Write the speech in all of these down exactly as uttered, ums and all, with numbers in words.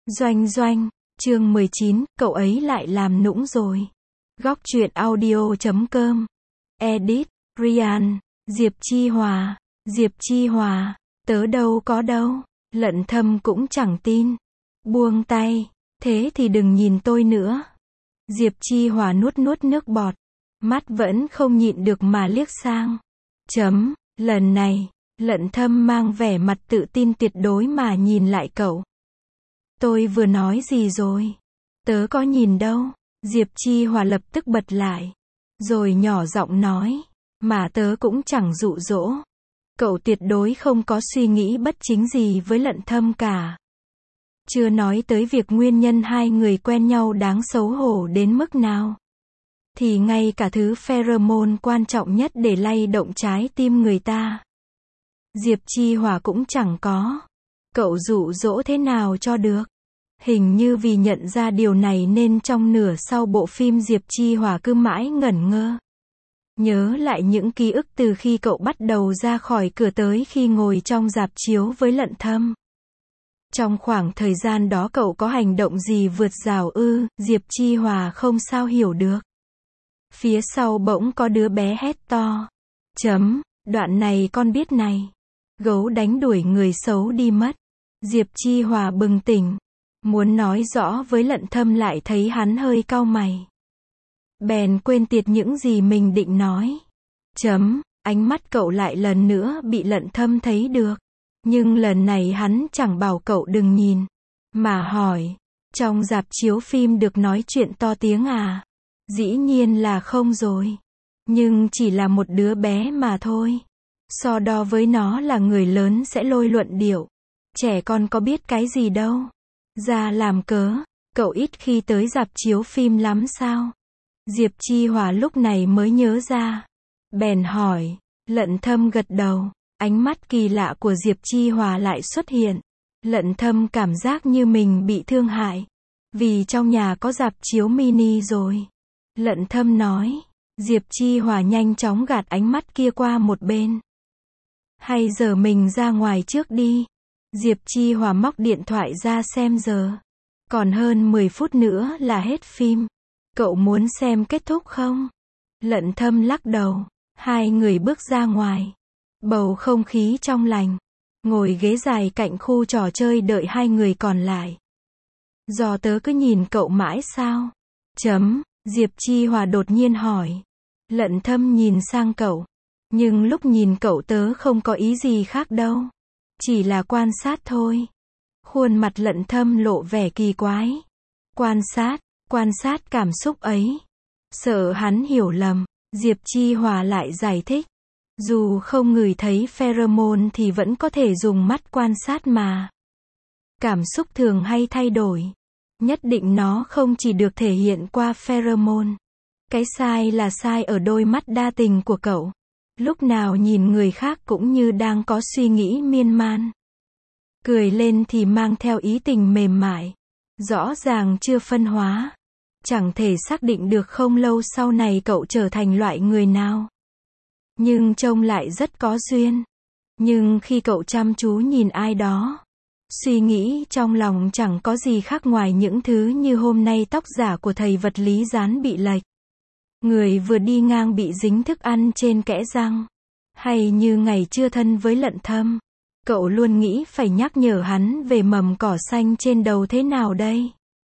Doanh doanh, chương mười chín, cậu ấy lại làm nũng rồi. Góc truyện audio chấm com. Edit, Ryan, Diệp Chi Hòa. Diệp Chi Hòa, tớ đâu có đâu. Lận Thâm cũng chẳng tin. Buông tay, thế thì đừng nhìn tôi nữa. Diệp Chi Hòa nuốt nuốt nước bọt. Mắt vẫn không nhịn được mà liếc sang. Chấm, lần này, Lận Thâm mang vẻ mặt tự tin tuyệt đối mà nhìn lại cậu. Tôi vừa nói gì rồi? Tớ có nhìn đâu. Diệp Chi Hòa lập tức bật lại. Rồi nhỏ giọng nói. Mà tớ cũng chẳng dụ dỗ. Cậu tuyệt đối không có suy nghĩ bất chính gì với Lận Thâm cả. Chưa nói tới việc nguyên nhân hai người quen nhau đáng xấu hổ đến mức nào. Thì ngay cả thứ pheromone quan trọng nhất để lay động trái tim người ta. Diệp Chi Hòa cũng chẳng có. Cậu dụ dỗ thế nào cho được? Hình như vì nhận ra điều này nên trong nửa sau bộ phim Diệp Chi Hòa cứ mãi ngẩn ngơ. Nhớ lại những ký ức từ khi cậu bắt đầu ra khỏi cửa tới khi ngồi trong rạp chiếu với Lận Thâm. Trong khoảng thời gian đó cậu có hành động gì vượt rào ư? Diệp Chi Hòa không sao hiểu được. Phía sau bỗng có đứa bé hét to. Chấm, đoạn này con biết này. Gấu đánh đuổi người xấu đi mất. Diệp Chi Hòa bừng tỉnh. Muốn nói rõ với Lận Thâm lại thấy hắn hơi cau mày. Bèn quên tiệt những gì mình định nói. Chấm, ánh mắt cậu lại lần nữa bị Lận Thâm thấy được. Nhưng lần này hắn chẳng bảo cậu đừng nhìn. Mà hỏi, trong rạp chiếu phim được nói chuyện to tiếng à? Dĩ nhiên là không rồi. Nhưng chỉ là một đứa bé mà thôi. So đo với nó là người lớn sẽ lôi luận điệu. Trẻ con có biết cái gì đâu. Ra làm cớ, cậu ít khi tới rạp chiếu phim lắm sao? Diệp Chi Hòa lúc này mới nhớ ra. Bèn hỏi, Lận Thâm gật đầu, ánh mắt kỳ lạ của Diệp Chi Hòa lại xuất hiện. Lận Thâm cảm giác như mình bị thương hại. Vì trong nhà có rạp chiếu mini rồi. Lận Thâm nói, Diệp Chi Hòa nhanh chóng gạt ánh mắt kia qua một bên. Hay giờ mình ra ngoài trước đi. Diệp Chi Hòa móc điện thoại ra xem giờ. Còn hơn mười phút nữa là hết phim. Cậu muốn xem kết thúc không? Lận Thâm lắc đầu. Hai người bước ra ngoài. Bầu không khí trong lành. Ngồi ghế dài cạnh khu trò chơi đợi hai người còn lại. Do tớ cứ nhìn cậu mãi sao? Chấm, Diệp Chi Hòa đột nhiên hỏi. Lận Thâm nhìn sang cậu. Nhưng lúc nhìn cậu tớ không có ý gì khác đâu. Chỉ là quan sát thôi. Khuôn mặt Lận Thâm lộ vẻ kỳ quái. Quan sát, quan sát cảm xúc ấy. Sợ hắn hiểu lầm, Diệp Chi Hòa lại giải thích. Dù không ngửi thấy pheromone thì vẫn có thể dùng mắt quan sát mà. Cảm xúc thường hay thay đổi. Nhất định nó không chỉ được thể hiện qua pheromone. Cái sai là sai ở đôi mắt đa tình của cậu. Lúc nào nhìn người khác cũng như đang có suy nghĩ miên man. Cười lên thì mang theo ý tình mềm mại. Rõ ràng chưa phân hóa. Chẳng thể xác định được không lâu sau này cậu trở thành loại người nào. Nhưng trông lại rất có duyên. Nhưng khi cậu chăm chú nhìn ai đó, suy nghĩ trong lòng chẳng có gì khác ngoài những thứ như hôm nay tóc giả của thầy vật lý dán bị lệch. Người vừa đi ngang bị dính thức ăn trên kẽ răng. Hay như ngày chưa thân với Lận Thâm. Cậu luôn nghĩ phải nhắc nhở hắn về mầm cỏ xanh trên đầu thế nào đây.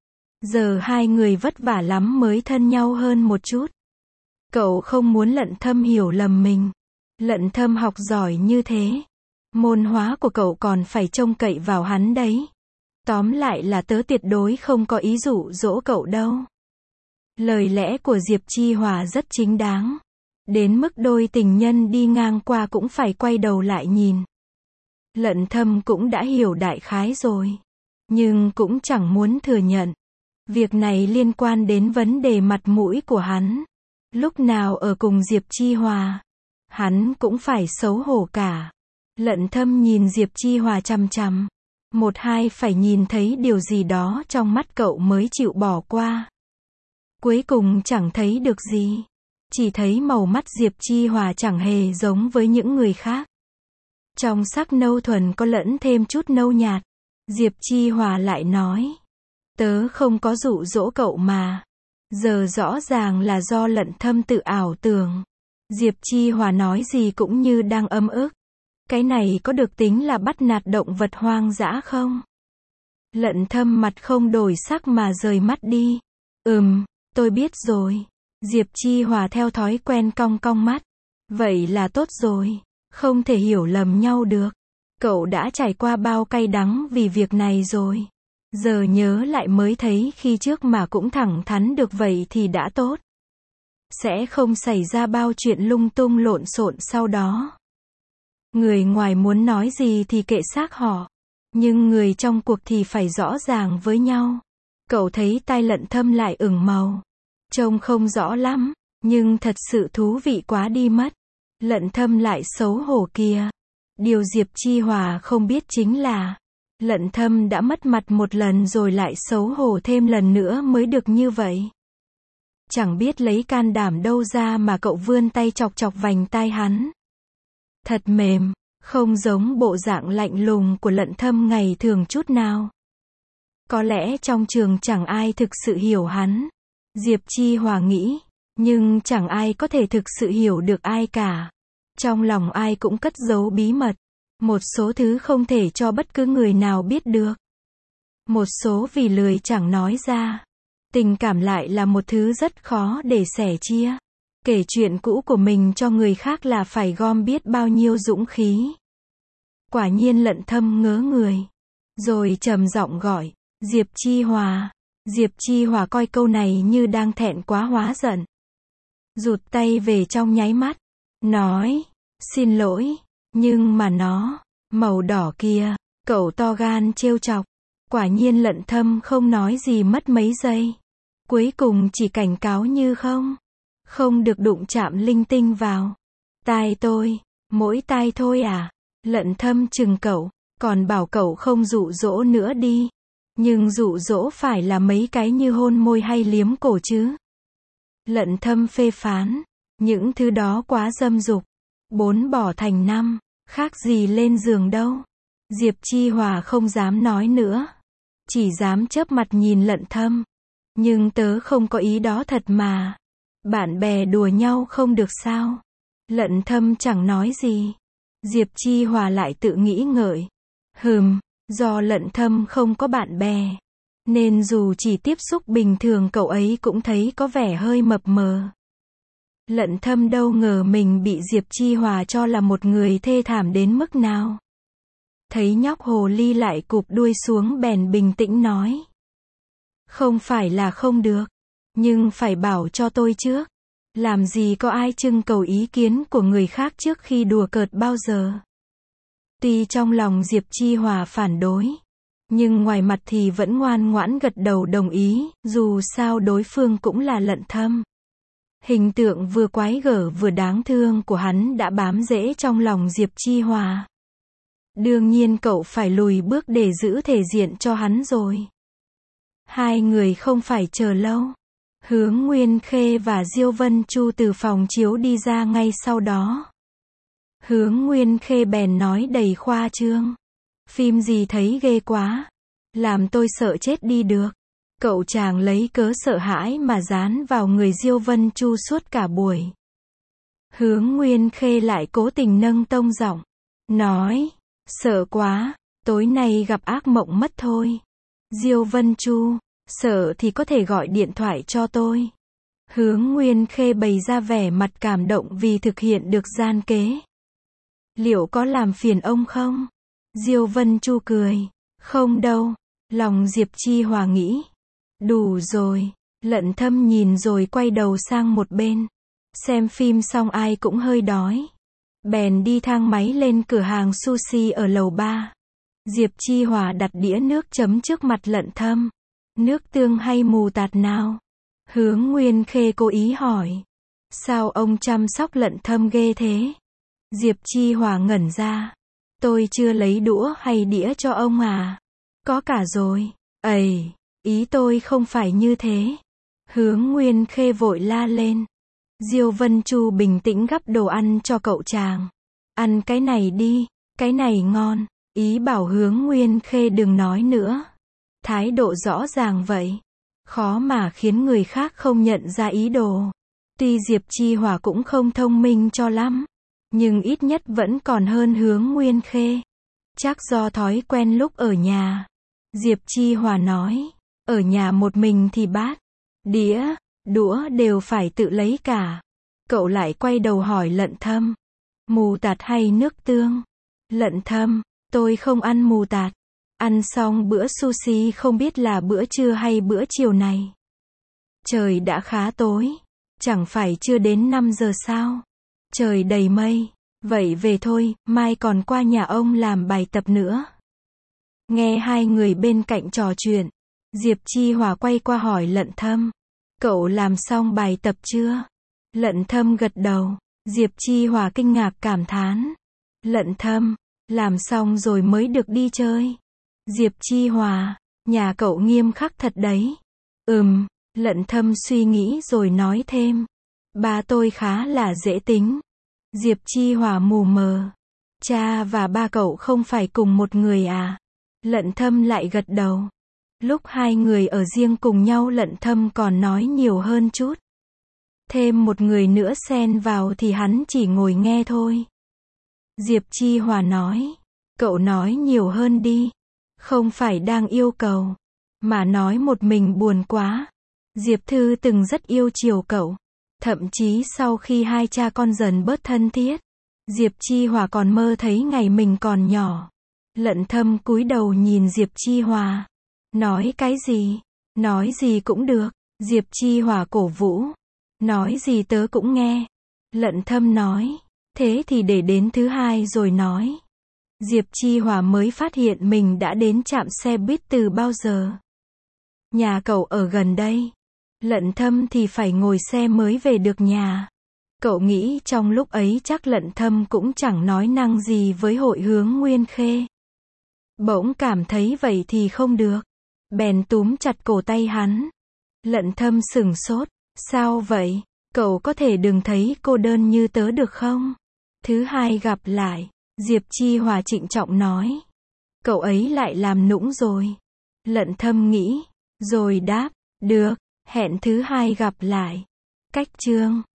Giờ hai người vất vả lắm mới thân nhau hơn một chút. Cậu không muốn Lận Thâm hiểu lầm mình. Lận Thâm học giỏi như thế. Môn hóa của cậu còn phải trông cậy vào hắn đấy. Tóm lại là tớ tuyệt đối không có ý dụ dỗ cậu đâu. Lời lẽ của Diệp Chi Hòa rất chính đáng. Đến mức đôi tình nhân đi ngang qua cũng phải quay đầu lại nhìn. Lận Thâm cũng đã hiểu đại khái rồi. Nhưng cũng chẳng muốn thừa nhận. Việc này liên quan đến vấn đề mặt mũi của hắn. Lúc nào ở cùng Diệp Chi Hòa, hắn cũng phải xấu hổ cả. Lận Thâm nhìn Diệp Chi Hòa chằm chằm. Một hai phải nhìn thấy điều gì đó trong mắt cậu mới chịu bỏ qua. Cuối cùng chẳng thấy được gì. Chỉ thấy màu mắt Diệp Chi Hòa chẳng hề giống với những người khác. Trong sắc nâu thuần có lẫn thêm chút nâu nhạt. Diệp Chi Hòa lại nói. Tớ không có dụ dỗ cậu mà. Giờ rõ ràng là do Lận Thâm tự ảo tưởng. Diệp Chi Hòa nói gì cũng như đang ấm ức. Cái này có được tính là bắt nạt động vật hoang dã không? Lận Thâm mặt không đổi sắc mà rời mắt đi. Ừm, tôi biết rồi. Diệp Chi Hòa theo thói quen cong cong mắt. Vậy là tốt rồi. Không thể hiểu lầm nhau được. Cậu đã trải qua bao cay đắng vì việc này rồi. Giờ nhớ lại mới thấy khi trước mà cũng thẳng thắn được vậy thì đã tốt. Sẽ không xảy ra bao chuyện lung tung lộn xộn sau đó. Người ngoài muốn nói gì thì kệ xác họ. Nhưng người trong cuộc thì phải rõ ràng với nhau. Cậu thấy tai Lận Thâm lại ửng màu. Trông không rõ lắm, nhưng thật sự thú vị quá đi mất. Lận Thâm lại xấu hổ kìa. Điều Diệp Chi Hòa không biết chính là Lận Thâm đã mất mặt một lần rồi lại xấu hổ thêm lần nữa mới được như vậy. Chẳng biết lấy can đảm đâu ra mà cậu vươn tay chọc chọc vành tai hắn. Thật mềm, không giống bộ dạng lạnh lùng của Lận Thâm ngày thường chút nào. Có lẽ trong trường chẳng ai thực sự hiểu hắn. Diệp Chi Hòa nghĩ, nhưng chẳng ai có thể thực sự hiểu được ai cả. Trong lòng ai cũng cất giấu bí mật. Một số thứ không thể cho bất cứ người nào biết được. Một số vì lười chẳng nói ra. Tình cảm lại là một thứ rất khó để sẻ chia. Kể chuyện cũ của mình cho người khác là phải gom biết bao nhiêu dũng khí. Quả nhiên Lận Thâm ngớ người. Rồi trầm giọng gọi, Diệp Chi Hòa. Diệp Chi Hòa coi câu này như đang thẹn quá hóa giận. Rụt tay về trong nháy mắt. Nói, xin lỗi, nhưng mà nó, màu đỏ kia, cậu to gan trêu chọc. Quả nhiên Lận Thâm không nói gì mất mấy giây. Cuối cùng chỉ cảnh cáo như không. Không được đụng chạm linh tinh vào. Tai tôi, mỗi tai thôi à? Lận Thâm chừng cậu, còn bảo cậu không dụ dỗ nữa đi. Nhưng dụ dỗ phải là mấy cái như hôn môi hay liếm cổ chứ. Lận Thâm phê phán, những thứ đó quá dâm dục. Bốn bỏ thành năm, khác gì lên giường đâu. Diệp Chi Hòa không dám nói nữa. Chỉ dám chớp mặt nhìn Lận Thâm. Nhưng tớ không có ý đó thật mà. Bạn bè đùa nhau không được sao? Lận Thâm chẳng nói gì. Diệp Chi Hòa lại tự nghĩ ngợi. Hừm, do Lận Thâm không có bạn bè. Nên dù chỉ tiếp xúc bình thường cậu ấy cũng thấy có vẻ hơi mập mờ. Lận Thâm đâu ngờ mình bị Diệp Chi Hòa cho là một người thê thảm đến mức nào. Thấy nhóc hồ ly lại cụp đuôi xuống bèn bình tĩnh nói. Không phải là không được. Nhưng phải bảo cho tôi trước. Làm gì có ai trưng cầu ý kiến của người khác trước khi đùa cợt bao giờ. Tuy trong lòng Diệp Chi Hòa phản đối. Nhưng ngoài mặt thì vẫn ngoan ngoãn gật đầu đồng ý, dù sao đối phương cũng là Lận Thâm. Hình tượng vừa quái gở vừa đáng thương của hắn đã bám rễ trong lòng Diệp Chi Hòa. Đương nhiên cậu phải lùi bước để giữ thể diện cho hắn rồi. Hai người không phải chờ lâu. Hướng Nguyên Khê và Diêu Vân Chu từ phòng chiếu đi ra ngay sau đó. Hướng Nguyên Khê bèn nói đầy khoa trương. Phim gì thấy ghê quá. Làm tôi sợ chết đi được. Cậu chàng lấy cớ sợ hãi mà dán vào người Diêu Vân Chu suốt cả buổi. Hướng Nguyên Khê lại cố tình nâng tông giọng. Nói, sợ quá, tối nay gặp ác mộng mất thôi. Diêu Vân Chu, sợ thì có thể gọi điện thoại cho tôi. Hướng Nguyên Khê bày ra vẻ mặt cảm động vì thực hiện được gian kế. Liệu có làm phiền ông không? Diêu Vân Chu cười. Không đâu. Lòng Diệp Chi Hòa nghĩ. Đủ rồi. Lận Thâm nhìn rồi quay đầu sang một bên. Xem phim xong ai cũng hơi đói. Bèn đi thang máy lên cửa hàng sushi ở lầu ba. Diệp Chi Hòa đặt đĩa nước chấm trước mặt Lận Thâm. Nước tương hay mù tạt nào? Hướng Nguyên Khê cố ý hỏi. Sao ông chăm sóc Lận Thâm ghê thế? Diệp Chi Hòa ngẩn ra. Tôi chưa lấy đũa hay đĩa cho ông à? Có cả rồi. Ầy, ý tôi không phải như thế. Hướng Nguyên Khê vội la lên. Diêu Vân Chu bình tĩnh gắp đồ ăn cho cậu chàng. Ăn cái này đi, cái này ngon. Ý bảo Hướng Nguyên Khê đừng nói nữa. Thái độ rõ ràng vậy. Khó mà khiến người khác không nhận ra ý đồ. Tuy Diệp Chi Hòa cũng không thông minh cho lắm, nhưng ít nhất vẫn còn hơn Hướng Nguyên Khê. Chắc do thói quen lúc ở nhà. Diệp Chi Hòa nói, ở nhà một mình thì bát, đĩa, đũa đều phải tự lấy cả. Cậu lại quay đầu hỏi Lận Thâm, mù tạt hay nước tương? Lận Thâm, tôi không ăn mù tạt. Ăn xong bữa sushi không biết là bữa trưa hay bữa chiều này. Trời đã khá tối. Chẳng phải chưa đến năm giờ sao? Trời đầy mây. Vậy về thôi, mai còn qua nhà ông làm bài tập nữa. Nghe hai người bên cạnh trò chuyện, Diệp Chi Hòa quay qua hỏi Lận Thâm, cậu làm xong bài tập chưa? Lận Thâm gật đầu. Diệp Chi Hòa kinh ngạc cảm thán, Lận Thâm, làm xong rồi mới được đi chơi. Diệp Chi Hòa, nhà cậu nghiêm khắc thật đấy. Ừm, Lận Thâm suy nghĩ rồi nói thêm, ba tôi khá là dễ tính. Diệp Chi Hòa mù mờ, cha và ba cậu không phải cùng một người à? Lận Thâm lại gật đầu. Lúc hai người ở riêng cùng nhau Lận Thâm còn nói nhiều hơn chút. Thêm một người nữa xen vào thì hắn chỉ ngồi nghe thôi. Diệp Chi Hòa nói, cậu nói nhiều hơn đi. Không phải đang yêu cầu, mà nói một mình buồn quá. Diệp Thư từng rất yêu chiều cậu. Thậm chí sau khi hai cha con dần bớt thân thiết, Diệp Chi Hòa còn mơ thấy ngày mình còn nhỏ. Lận Thâm cúi đầu nhìn Diệp Chi Hòa. Nói cái gì? Nói gì cũng được. Diệp Chi Hòa cổ vũ. Nói gì tớ cũng nghe. Lận Thâm nói, thế thì để đến thứ hai rồi nói. Diệp Chi Hòa mới phát hiện mình đã đến trạm xe buýt từ bao giờ. Nhà cậu ở gần đây. Lận Thâm thì phải ngồi xe mới về được nhà. Cậu nghĩ trong lúc ấy chắc Lận Thâm cũng chẳng nói năng gì với hội Hướng Nguyên Khê. Bỗng cảm thấy vậy thì không được. Bèn túm chặt cổ tay hắn. Lận Thâm sửng sốt. Sao vậy? Cậu có thể đừng thấy cô đơn như tớ được không? Thứ hai gặp lại. Diệp Chi Hòa trịnh trọng nói. Cậu ấy lại làm nũng rồi. Lận Thâm nghĩ. Rồi đáp. Được. Hẹn thứ hai gặp lại. Cách chương